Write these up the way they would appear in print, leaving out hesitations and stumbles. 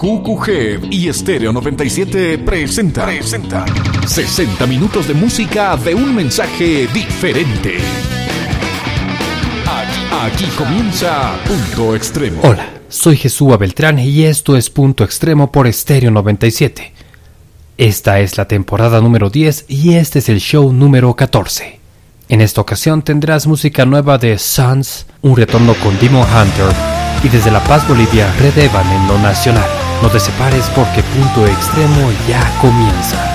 QQG y Estéreo 97 presenta 60 minutos de música de un mensaje diferente. Aquí comienza Punto Extremo. Hola, soy Jesús Beltrán y esto es Punto Extremo por Estéreo 97. Esta es la temporada número 10 y este es el show número 14. En esta ocasión tendrás música nueva de Sons, un retorno con Demon Hunter y desde La Paz, Bolivia, Red Evan en lo nacional. No te separes porque Punto Extremo ya comienza.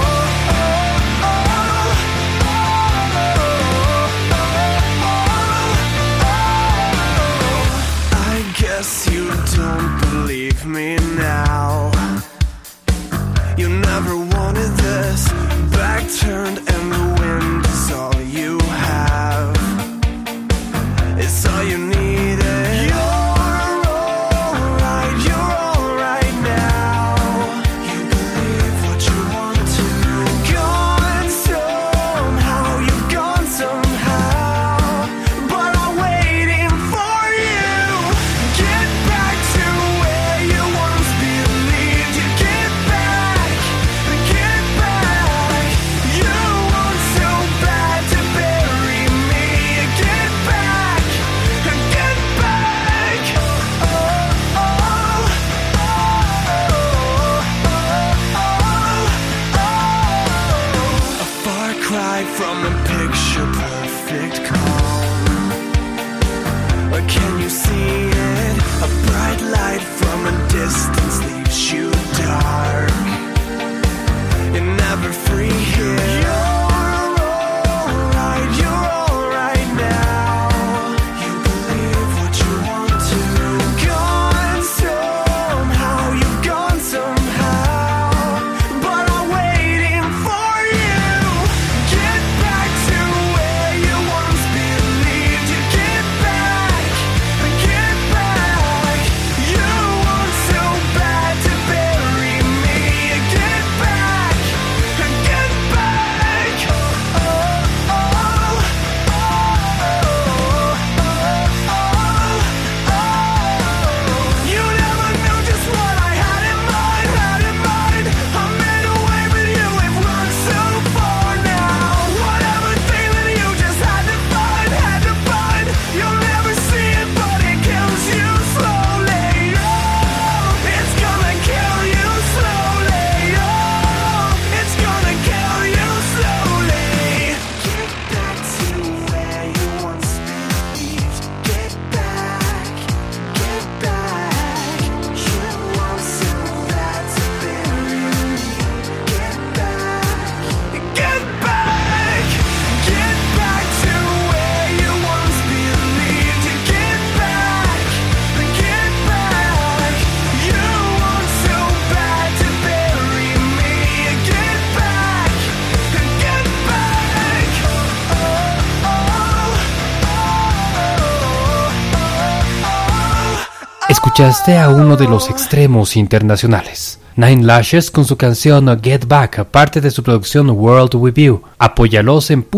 Escuchaste a uno de los extremos internacionales, Nine Lashes con su canción Get Back, parte de su producción World Review. Apóyalos en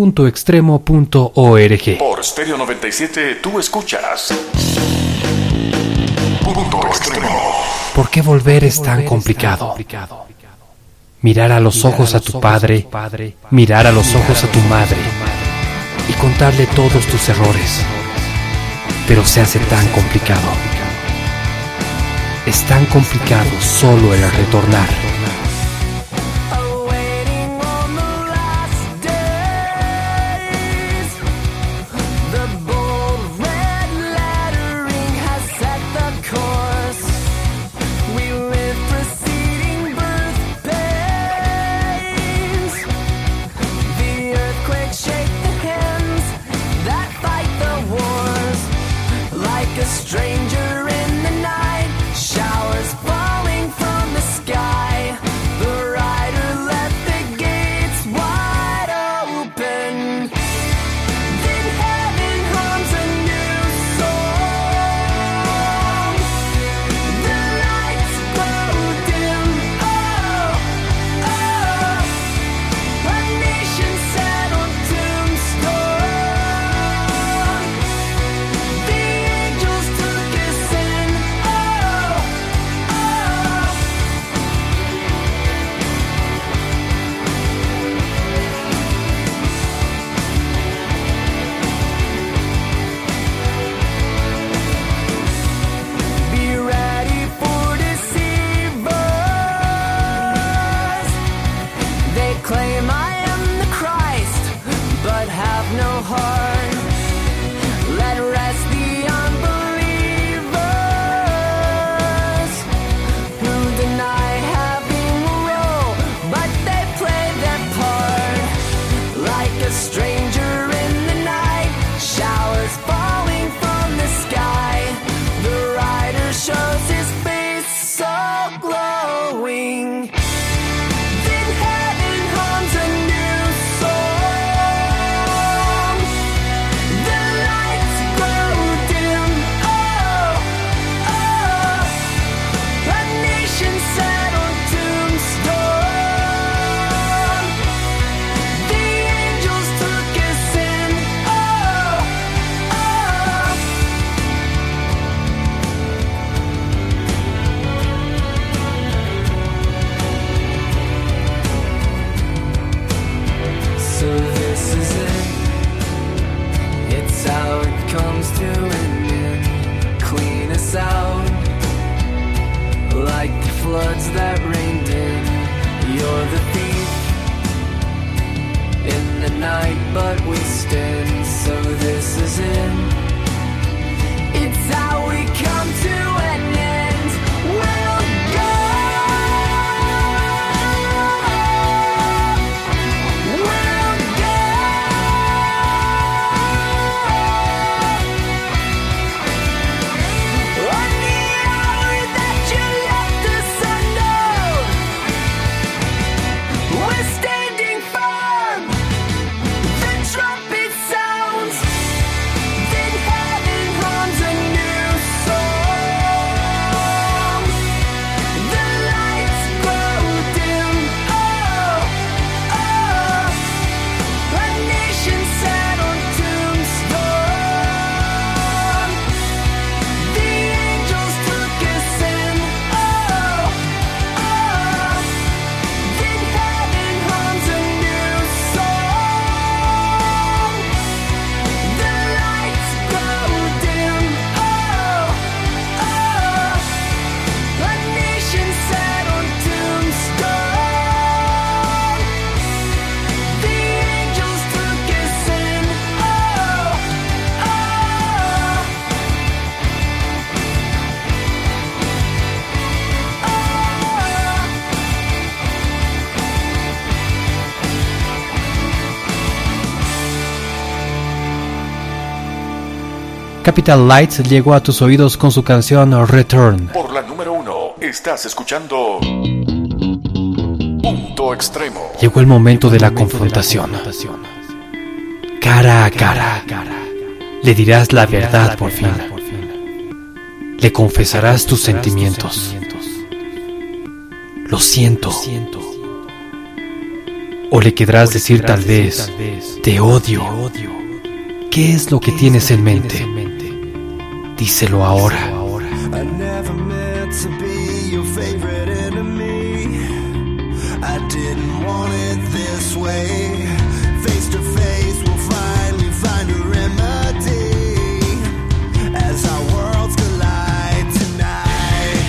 puntoextremo.org. Por Stereo 97 tú escuchas Punto Extremo. ¿Por qué volver es tan complicado? Mirar a los ojos a tu padre, mirar a los ojos a tu madre y contarle todos tus errores. Pero se hace tan complicado. Es tan complicado solo el retornar. Stranger in the night, showers falling from the sky. floods that rained in. You're the thief in the night, but we stand, so this is it. It's how we come to an end. We'll go. We'll go. On the hour that you left us unknown, we're standing firm. The trumpet sounds, then heaven hums a new song. The lights grow dim. Oh, oh, a nation sat on tombstone. The angels took us in. Oh, oh, then heaven hums a new song. The lights grow dim. Oh, oh, a nation sat on tombstone. The angels took us in. Oh, Capital Lights llegó a tus oídos con su canción Return. Por la número 1, estás escuchando Punto Extremo. Llegó el momento de la confrontación. Cara a cara. Le dirás la verdad por fin. Le confesarás tus sentimientos. Lo siento. O le querrás decir tal vez, te odio. ¿Qué es lo que tienes en mente? Díselo ahora. I never meant to be your favorite enemy. I didn't want it this way. Face to face, we'll finally find a remedy as our worlds collide tonight.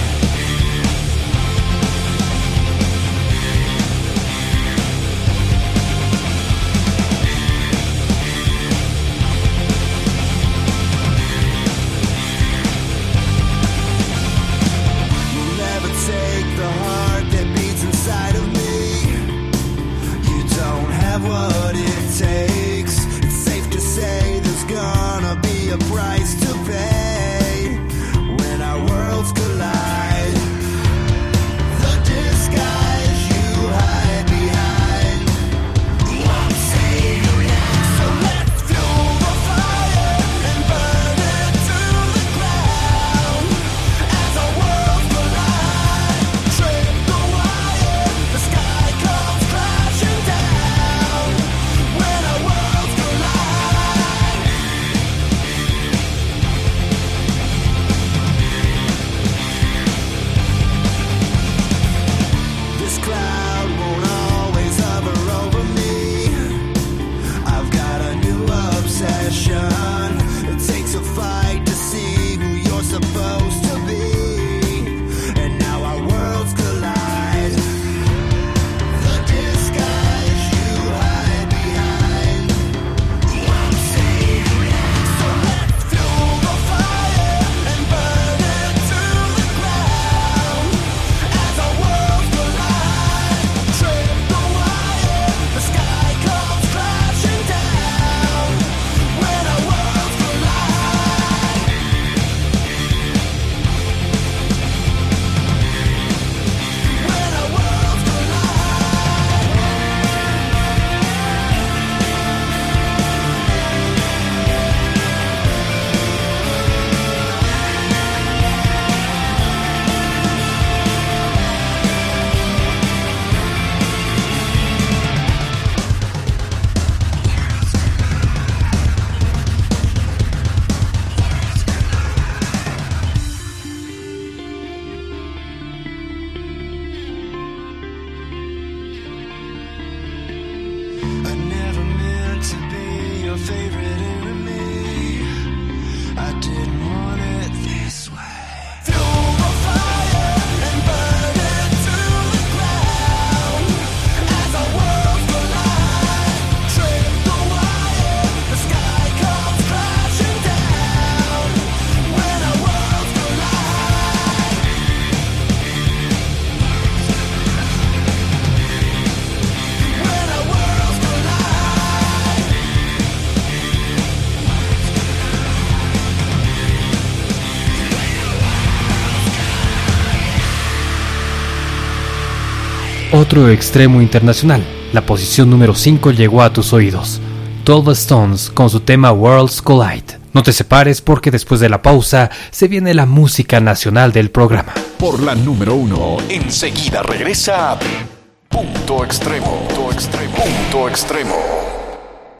You'll never take the heart that beats inside of me. You don't have otro extremo internacional. La posición número 5 llegó a tus oídos. 12 Stones con su tema Worlds Collide. No te separes porque después de la pausa se viene la música nacional del programa. Por la número 1, enseguida regresa Punto Extremo. Punto Extremo. Punto Extremo.